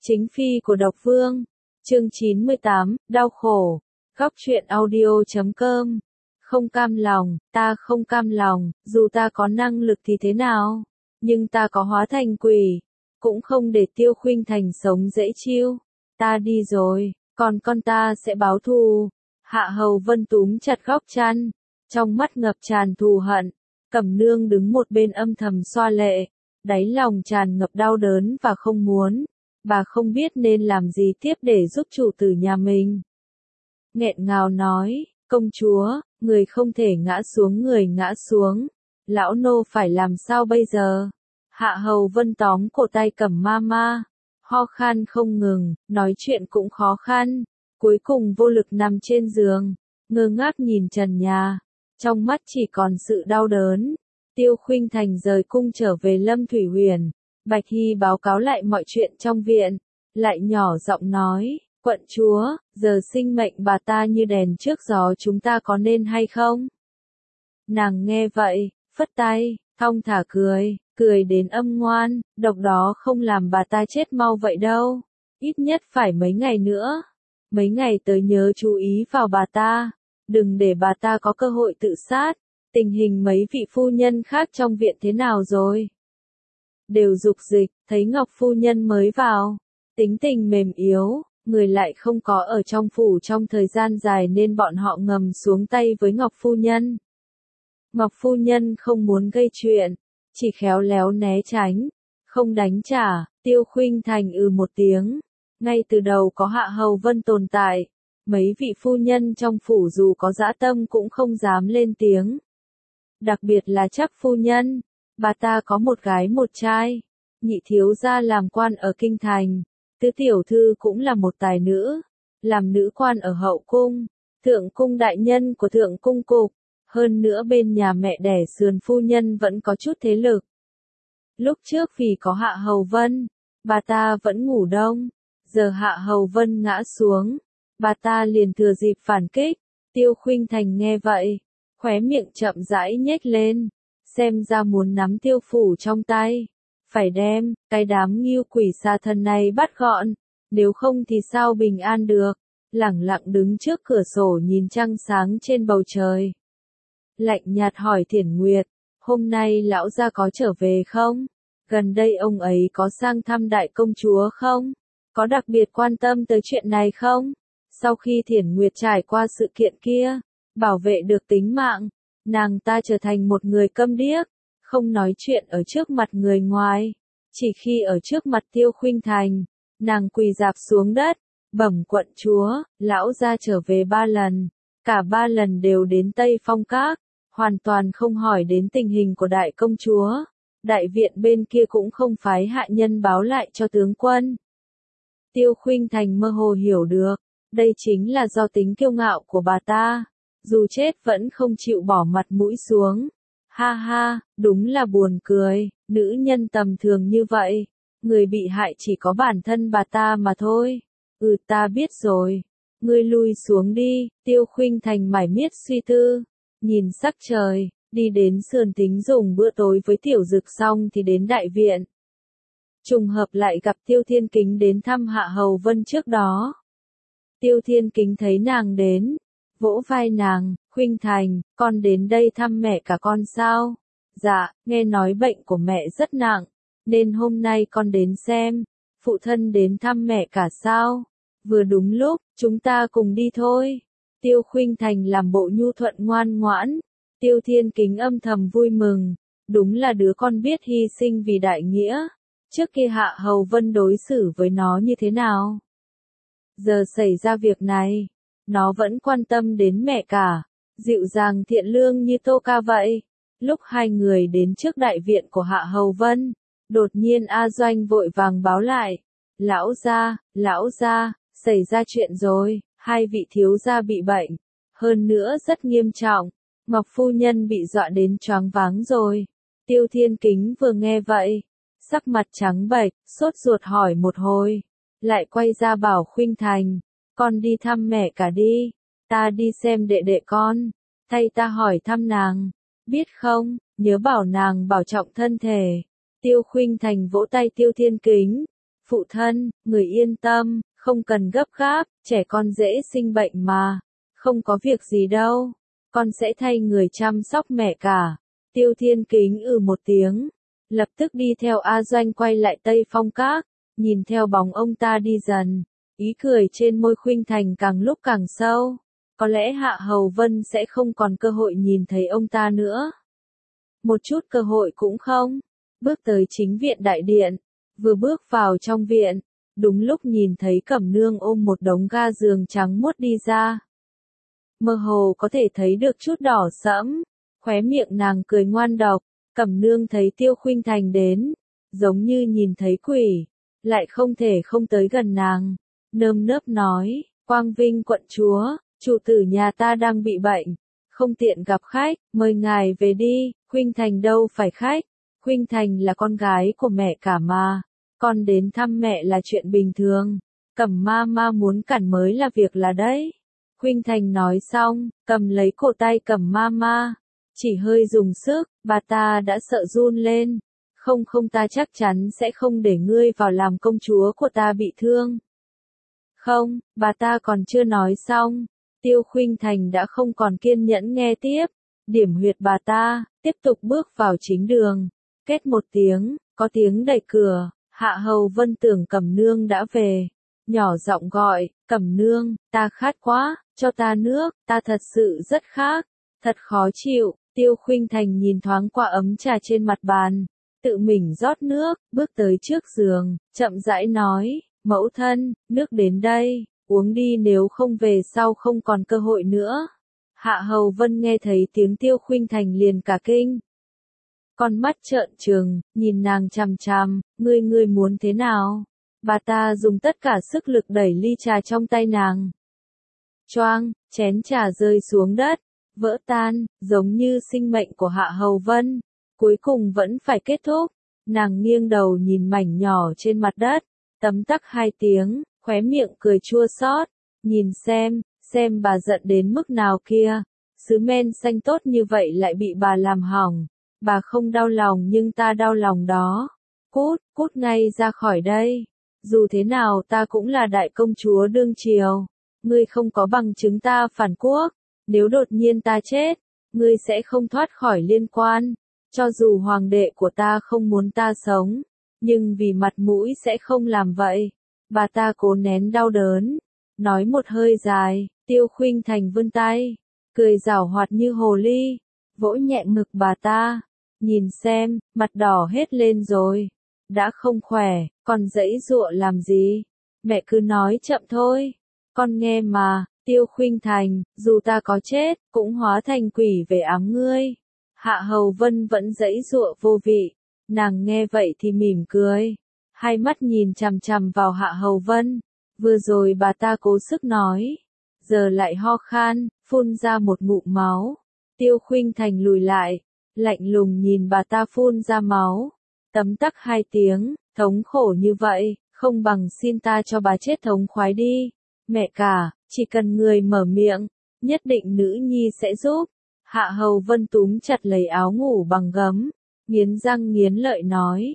Chính phi của độc vương. Chương 98, đau khổ. Góc truyện audio.com. Không cam lòng, ta không cam lòng, dù ta có năng lực thì thế nào, nhưng ta có hóa thành quỷ, cũng không để Tiêu Khuynh Thành sống dễ chịu. Ta đi rồi, còn con ta sẽ báo thù. Hạ Hầu Vân túm chặt góc chăn, trong mắt ngập tràn thù hận. Cẩm Nương đứng một bên âm thầm xoa lệ, đáy lòng tràn ngập đau đớn và không muốn. Bà không biết nên làm gì tiếp để giúp chủ tử nhà mình. Nghẹn ngào nói, công chúa, người không thể ngã xuống, người ngã xuống. Lão nô phải làm sao bây giờ? Hạ Hầu Vân tóm cổ tay Cẩm Mama, ho khan không ngừng, nói chuyện cũng khó khăn. Cuối cùng vô lực nằm trên giường, ngơ ngác nhìn trần nhà, trong mắt chỉ còn sự đau đớn. Tiêu Khuynh Thành rời cung trở về Lâm Thủy Huyền. Bạch Hy báo cáo lại mọi chuyện trong viện, lại nhỏ giọng nói, quận chúa, giờ sinh mệnh bà ta như đèn trước gió, chúng ta có nên hay không? Nàng nghe vậy, phất tay, thong thả cười đến âm ngoan, độc đó không làm bà ta chết mau vậy đâu, ít nhất phải mấy ngày nữa. Mấy ngày tới nhớ chú ý vào bà ta, đừng để bà ta có cơ hội tự sát. Tình hình mấy vị phu nhân khác trong viện thế nào rồi? Đều dục dịch, thấy Ngọc phu nhân mới vào, tính tình mềm yếu, người lại không có ở trong phủ trong thời gian dài nên bọn họ ngầm xuống tay với Ngọc phu nhân. Ngọc phu nhân không muốn gây chuyện, chỉ khéo léo né tránh, không đánh trả. Tiêu Khuynh Thành một tiếng. Ngay từ đầu có Hạ Hầu Vân tồn tại, mấy vị phu nhân trong phủ dù có dã tâm cũng không dám lên tiếng. Đặc biệt là Trác phu nhân, bà ta có một gái một trai, nhị thiếu gia làm quan ở kinh thành, tứ tiểu thư cũng là một tài nữ, làm nữ quan ở hậu cung, thượng cung đại nhân của thượng cung cục, hơn nữa bên nhà mẹ đẻ Sườn phu nhân vẫn có chút thế lực. Lúc trước vì có Hạ Hầu Vân, bà ta vẫn ngủ đông, giờ Hạ Hầu Vân ngã xuống, bà ta liền thừa dịp phản kích. Tiêu Khuynh Thành nghe vậy, khóe miệng chậm rãi nhếch lên, xem ra muốn nắm Tiêu phủ trong tay, phải đem cái đám nghiêu quỷ xa thần này bắt gọn, nếu không thì sao bình an được. Lẳng lặng đứng trước cửa sổ nhìn trăng sáng trên bầu trời, lạnh nhạt hỏi Thiển Nguyệt, hôm nay lão gia có trở về không? Gần đây ông ấy có sang thăm đại công chúa không? Có đặc biệt quan tâm tới chuyện này không? Sau khi Thiển Nguyệt trải qua sự kiện kia, bảo vệ được tính mạng, nàng ta trở thành một người câm điếc, không nói chuyện ở trước mặt người ngoài, chỉ khi ở trước mặt Tiêu Khuynh Thành, nàng quỳ rạp xuống đất, bẩm quận chúa, lão gia trở về 3 lần, cả 3 lần đều đến Tây Phong Các, hoàn toàn không hỏi đến tình hình của đại công chúa. Đại viện bên kia cũng không phái hạ nhân báo lại cho tướng quân. Tiêu Khuynh Thành mơ hồ hiểu được, đây chính là do tính kiêu ngạo của bà ta, dù chết vẫn không chịu bỏ mặt mũi xuống. Ha ha, đúng là buồn cười, nữ nhân tầm thường như vậy, người bị hại chỉ có bản thân bà ta mà thôi. Ta biết rồi, ngươi lui xuống đi. Tiêu Khuynh Thành mải miết suy tư, nhìn sắc trời, đi đến sườn tính dùng bữa tối với Tiểu Dực xong thì đến đại viện. Trùng hợp lại gặp Tiêu Thiên Kính đến thăm Hạ Hầu Vân trước đó. Tiêu Thiên Kính thấy nàng đến, vỗ vai nàng, Khuynh Thành, con đến đây thăm mẹ cả con sao? Dạ, nghe nói bệnh của mẹ rất nặng, nên hôm nay con đến xem. Phụ thân đến thăm mẹ cả sao? Vừa đúng lúc, chúng ta cùng đi thôi. Tiêu Khuynh Thành làm bộ nhu thuận ngoan ngoãn. Tiêu Thiên Kính âm thầm vui mừng, đúng là đứa con biết hy sinh vì đại nghĩa. Trước kia Hạ Hầu Vân đối xử với nó như thế nào? Giờ xảy ra việc này, nó vẫn quan tâm đến mẹ cả, dịu dàng thiện lương như Tô Ca vậy. Lúc hai người đến trước đại viện của Hạ Hầu Vân, đột nhiên A Doanh vội vàng báo lại, lão gia, xảy ra chuyện rồi, hai vị thiếu gia bị bệnh, hơn nữa rất nghiêm trọng, Ngọc phu nhân bị dọa đến choáng váng rồi. Tiêu Thiên Kính vừa nghe vậy, sắc mặt trắng bệch, sốt ruột hỏi một hồi, lại quay ra bảo Khuynh Thành, con đi thăm mẹ cả đi, ta đi xem đệ đệ con, thay ta hỏi thăm nàng, biết không, nhớ bảo nàng bảo trọng thân thể. Tiêu Khuynh Thành vỗ tay Tiêu Thiên Kính, Phụ thân, người yên tâm, không cần gấp gáp, trẻ con dễ sinh bệnh mà. Không có việc gì đâu, con sẽ thay người chăm sóc mẹ cả. Tiêu Thiên Kính một tiếng, lập tức đi theo A Doanh quay lại Tây Phong Các, nhìn theo bóng ông ta đi dần, ý cười trên môi Khuynh Thành càng lúc càng sâu. Có lẽ Hạ Hầu Vân sẽ không còn cơ hội nhìn thấy ông ta nữa. Một chút cơ hội cũng không. Bước tới chính viện đại điện, vừa bước vào trong viện, đúng lúc nhìn thấy Cẩm Nương ôm một đống ga giường trắng muốt đi ra. Mơ hồ có thể thấy được chút đỏ sẫm, khóe miệng nàng cười ngoan độc. Cẩm Nương thấy Tiêu Khuynh Thành đến, giống như nhìn thấy quỷ, lại không thể không tới gần nàng, nơm nớp nói, Quang Vinh quận chúa, chủ tử nhà ta đang bị bệnh, không tiện gặp khách, mời ngài về đi. Khuynh Thành đâu phải khách, Khuynh Thành là con gái của mẹ cả mà, con đến thăm mẹ là chuyện bình thường, Cẩm ma ma muốn cản mới là việc là đấy. Khuynh Thành nói xong, cầm lấy cổ tay Cẩm ma ma, chỉ hơi dùng sức, bà ta đã sợ run lên. Không không, ta chắc chắn sẽ không để ngươi vào làm công chúa của ta bị thương. Không, bà ta còn chưa nói xong, Tiêu Khuynh Thành đã không còn kiên nhẫn nghe tiếp, điểm huyệt bà ta, tiếp tục bước vào chính đường. Két một tiếng, có tiếng đẩy cửa, Hạ Hầu Vân tưởng Cẩm Nương đã về, nhỏ giọng gọi, Cẩm Nương, ta khát quá, cho ta nước, ta thật sự rất khát, thật khó chịu. Tiêu Khuynh Thành nhìn thoáng qua ấm trà trên mặt bàn, tự mình rót nước, bước tới trước giường, chậm rãi nói, mẫu thân, nước đến đây, uống đi nếu không về sau không còn cơ hội nữa. Hạ Hầu Vân nghe thấy tiếng Tiêu Khuynh Thành liền cả kinh. Con mắt trợn trừng, nhìn nàng chằm chằm, ngươi muốn thế nào? Bà ta dùng tất cả sức lực đẩy ly trà trong tay nàng. Choang, chén trà rơi xuống đất, vỡ tan, giống như sinh mệnh của Hạ Hầu Vân, cuối cùng vẫn phải kết thúc. Nàng nghiêng đầu nhìn mảnh nhỏ trên mặt đất, tấm tắc hai tiếng, khóe miệng cười chua xót, nhìn xem bà giận đến mức nào kia, sứ men xanh tốt như vậy lại bị bà làm hỏng, bà không đau lòng nhưng ta đau lòng đó. Cút ngay ra khỏi đây, dù thế nào ta cũng là đại công chúa đương triều, ngươi không có bằng chứng ta phản quốc, nếu đột nhiên ta chết, ngươi sẽ không thoát khỏi liên quan, cho dù hoàng đệ của ta không muốn ta sống, nhưng vì mặt mũi sẽ không làm vậy. Bà ta cố nén đau đớn, nói một hơi dài. Tiêu Khuynh Thành vươn tay, cười giảo hoạt như hồ ly, vỗ nhẹ ngực bà ta, nhìn xem, mặt đỏ hết lên rồi, đã không khỏe, còn giãy giụa làm gì, mẹ cứ nói chậm thôi, con nghe mà. Tiêu Khuynh Thành, dù ta có chết, cũng hóa thành quỷ về ám ngươi. Hạ Hầu Vân vẫn giãy giụa vô vị, nàng nghe vậy thì mỉm cười, hai mắt nhìn chằm chằm vào Hạ Hầu Vân, vừa rồi bà ta cố sức nói, giờ lại ho khan, phun ra một ngụm máu. Tiêu Khuynh Thành lùi lại, lạnh lùng nhìn bà ta phun ra máu, tấm tắc hai tiếng, thống khổ như vậy, không bằng xin ta cho bà chết thống khoái đi. Mẹ cả, chỉ cần người mở miệng, nhất định nữ nhi sẽ giúp. Hạ Hầu Vân túm chặt lấy áo ngủ bằng gấm, nghiến răng nghiến lợi nói,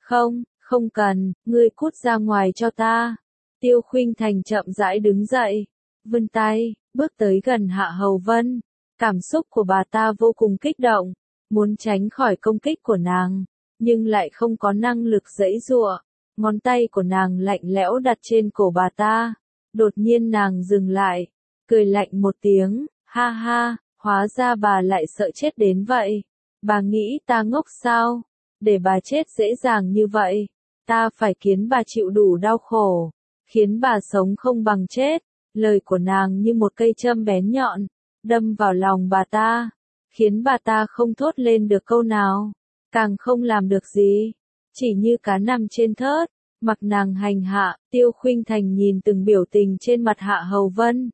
không cần, ngươi cút ra ngoài cho ta. Tiêu Khuynh Thành chậm rãi đứng dậy, vươn tay, bước tới gần Hạ Hầu Vân. Cảm xúc của bà ta vô cùng kích động, muốn tránh khỏi công kích của nàng, nhưng lại không có năng lực giãy giụa. Ngón tay của nàng lạnh lẽo đặt trên cổ bà ta. Đột nhiên nàng dừng lại, cười lạnh một tiếng, ha ha, hóa ra bà lại sợ chết đến vậy. Bà nghĩ ta ngốc sao? Để bà chết dễ dàng như vậy, ta phải khiến bà chịu đủ đau khổ, khiến bà sống không bằng chết. Lời của nàng như một cây châm bén nhọn, đâm vào lòng bà ta, khiến bà ta không thốt lên được câu nào, càng không làm được gì, chỉ như cá nằm trên thớt. Mặc nàng hành hạ, Tiêu Khuynh Thành nhìn từng biểu tình trên mặt Hạ Hầu Vân.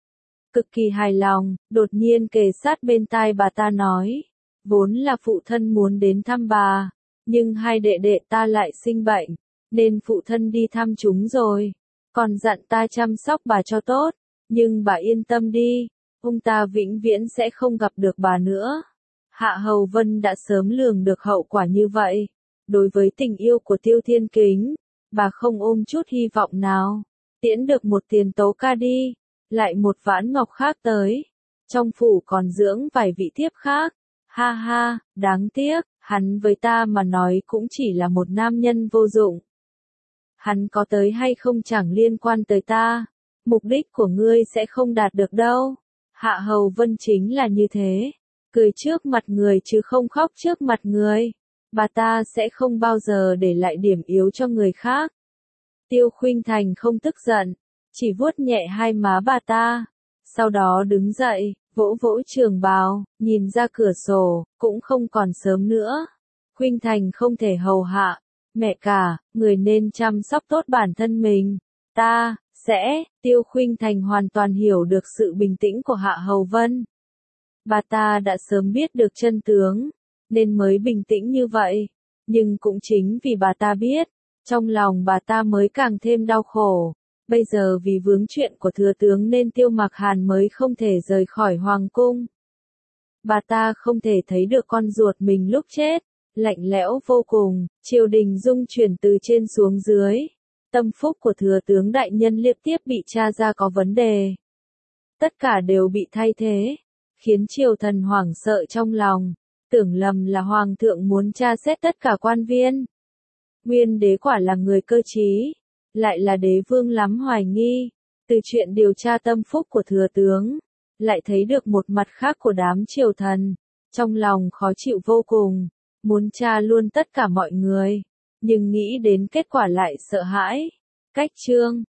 Cực kỳ hài lòng, đột nhiên kề sát bên tai bà ta nói, vốn là phụ thân muốn đến thăm bà, nhưng hai đệ đệ ta lại sinh bệnh, nên phụ thân đi thăm chúng rồi, còn dặn ta chăm sóc bà cho tốt, nhưng bà yên tâm đi, ông ta vĩnh viễn sẽ không gặp được bà nữa. Hạ Hầu Vân đã sớm lường được hậu quả như vậy, đối với tình yêu của Tiêu Thiên Kính. bà không ôm chút hy vọng nào. Tiễn được một tiền tố ca đi, lại một vãn ngọc khác tới. Trong phủ còn dưỡng vài vị thiếp khác. Ha ha, đáng tiếc, hắn với ta mà nói cũng chỉ là một nam nhân vô dụng. Hắn có tới hay không chẳng liên quan tới ta. Mục đích của ngươi sẽ không đạt được đâu. Hạ Hầu Vân chính là như thế. Cười trước mặt người chứ không khóc trước mặt người. Bà ta sẽ không bao giờ để lại điểm yếu cho người khác. Tiêu Khuynh Thành không tức giận, chỉ vuốt nhẹ hai má bà ta. Sau đó đứng dậy, vỗ vỗ trường bào, nhìn ra cửa sổ, cũng không còn sớm nữa. Khuynh Thành không thể hầu hạ. Mẹ cả, người nên chăm sóc tốt bản thân mình. Ta, sẽ, Tiêu Khuynh Thành hoàn toàn hiểu được sự bình tĩnh của Hạ Hầu Vân. Bà ta đã sớm biết được chân tướng, nên mới bình tĩnh như vậy. Nhưng cũng chính vì bà ta biết, trong lòng bà ta mới càng thêm đau khổ. Bây giờ vì vướng chuyện của thừa tướng nên Tiêu Mặc Hàn mới không thể rời khỏi hoàng cung. Bà ta không thể thấy được con ruột mình lúc chết, lạnh lẽo vô cùng, triều đình rung chuyển từ trên xuống dưới. Tâm phúc của thừa tướng đại nhân liên tiếp bị tra ra có vấn đề. Tất cả đều bị thay thế, khiến triều thần hoảng sợ trong lòng, tưởng lầm là hoàng thượng muốn tra xét tất cả quan viên. Nguyên đế quả là người cơ trí, lại là đế vương lắm hoài nghi, từ chuyện điều tra tâm phúc của thừa tướng, lại thấy được một mặt khác của đám triều thần, trong lòng khó chịu vô cùng, muốn tra luôn tất cả mọi người, nhưng nghĩ đến kết quả lại sợ hãi. Cách chương